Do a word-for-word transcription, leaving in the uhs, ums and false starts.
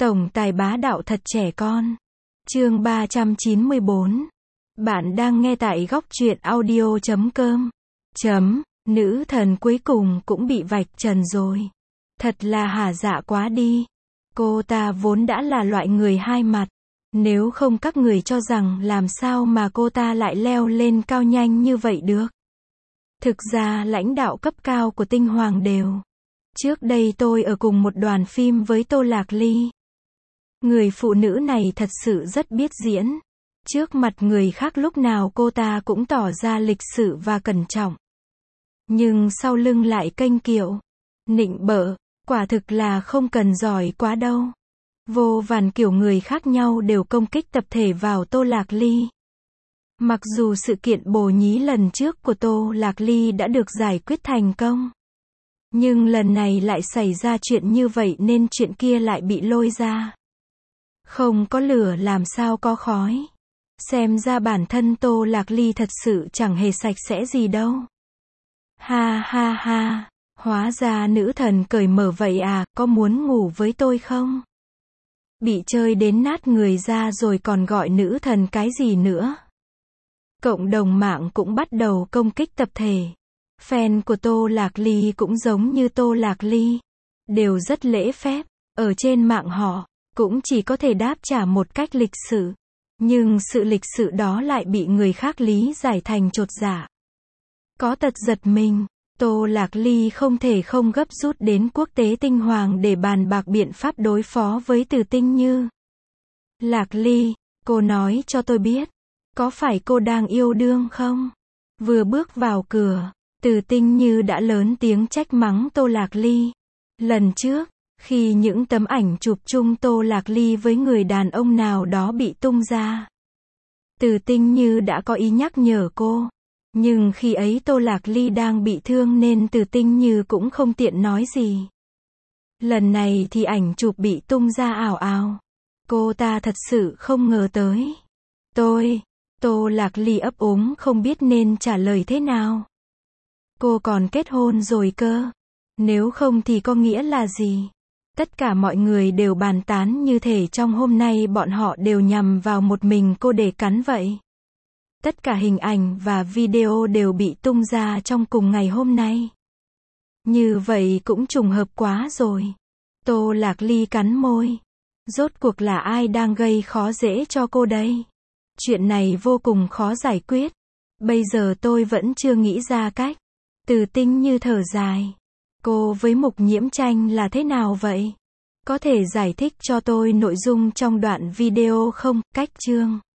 Tổng tài bá đạo thật trẻ con. Chương ba trăm chín mươi bốn. Bạn đang nghe tại góc truyện audio chấm com. Chấm, nữ thần cuối cùng cũng bị vạch trần rồi. Thật là hả dạ quá đi. Cô ta vốn đã là loại người hai mặt. Nếu không các người cho rằng làm sao mà cô ta lại leo lên cao nhanh như vậy được. Thực ra lãnh đạo cấp cao của Tinh Hoàng đều. Trước đây tôi ở cùng một đoàn phim với Tô Lạc Ly. Người phụ nữ này thật sự rất biết diễn. Trước mặt người khác lúc nào cô ta cũng tỏ ra lịch sự và cẩn trọng. Nhưng sau lưng lại kênh kiệu, nịnh bợ, quả thực là không cần giỏi quá đâu. Vô vàn kiểu người khác nhau đều công kích tập thể vào Tô Lạc Ly. Mặc dù sự kiện bồ nhí lần trước của Tô Lạc Ly đã được giải quyết thành công. Nhưng lần này lại xảy ra chuyện như vậy nên chuyện kia lại bị lôi ra. Không có lửa làm sao có khói. Xem ra bản thân Tô Lạc Ly thật sự chẳng hề sạch sẽ gì đâu. Ha ha ha, hóa ra nữ thần cởi mở vậy à, có muốn ngủ với tôi không? Bị chơi đến nát người ra rồi còn gọi nữ thần cái gì nữa? Cộng đồng mạng cũng bắt đầu công kích tập thể. Fan của Tô Lạc Ly cũng giống như Tô Lạc Ly. Đều rất lễ phép. Ở trên mạng họ cũng chỉ có thể đáp trả một cách lịch sự. Nhưng sự lịch sự đó lại bị người khác lý giải thành chột dạ. Có tật giật mình. Tô Lạc Ly không thể không gấp rút đến quốc tế Tinh Hoàng để bàn bạc biện pháp đối phó với Từ Tinh Như. Lạc Ly, cô nói cho tôi biết. Có phải cô đang yêu đương không? Vừa bước vào cửa, Từ Tinh Như đã lớn tiếng trách mắng Tô Lạc Ly. Lần trước, khi những tấm ảnh chụp chung Tô Lạc Ly với người đàn ông nào đó bị tung ra, Từ Tinh Như đã có ý nhắc nhở cô. Nhưng khi ấy Tô Lạc Ly đang bị thương nên Từ Tinh Như cũng không tiện nói gì. Lần này thì ảnh chụp bị tung ra ào ào. Cô ta thật sự không ngờ tới. Tôi, Tô Lạc Ly ấp úng không biết nên trả lời thế nào. Cô còn kết hôn rồi cơ. Nếu không thì có nghĩa là gì? Tất cả mọi người đều bàn tán như thể trong hôm nay bọn họ đều nhằm vào một mình cô để cắn vậy. Tất cả hình ảnh và video đều bị tung ra trong cùng ngày hôm nay. Như vậy cũng trùng hợp quá rồi. Tô Lạc Ly cắn môi. Rốt cuộc là ai đang gây khó dễ cho cô đây? Chuyện này vô cùng khó giải quyết. Bây giờ tôi vẫn chưa nghĩ ra cách. Từ Tinh Như thở dài. Cô với Mục Nhiễm Tranh là thế nào vậy? Có thể giải thích cho tôi nội dung trong đoạn video không? Cách chương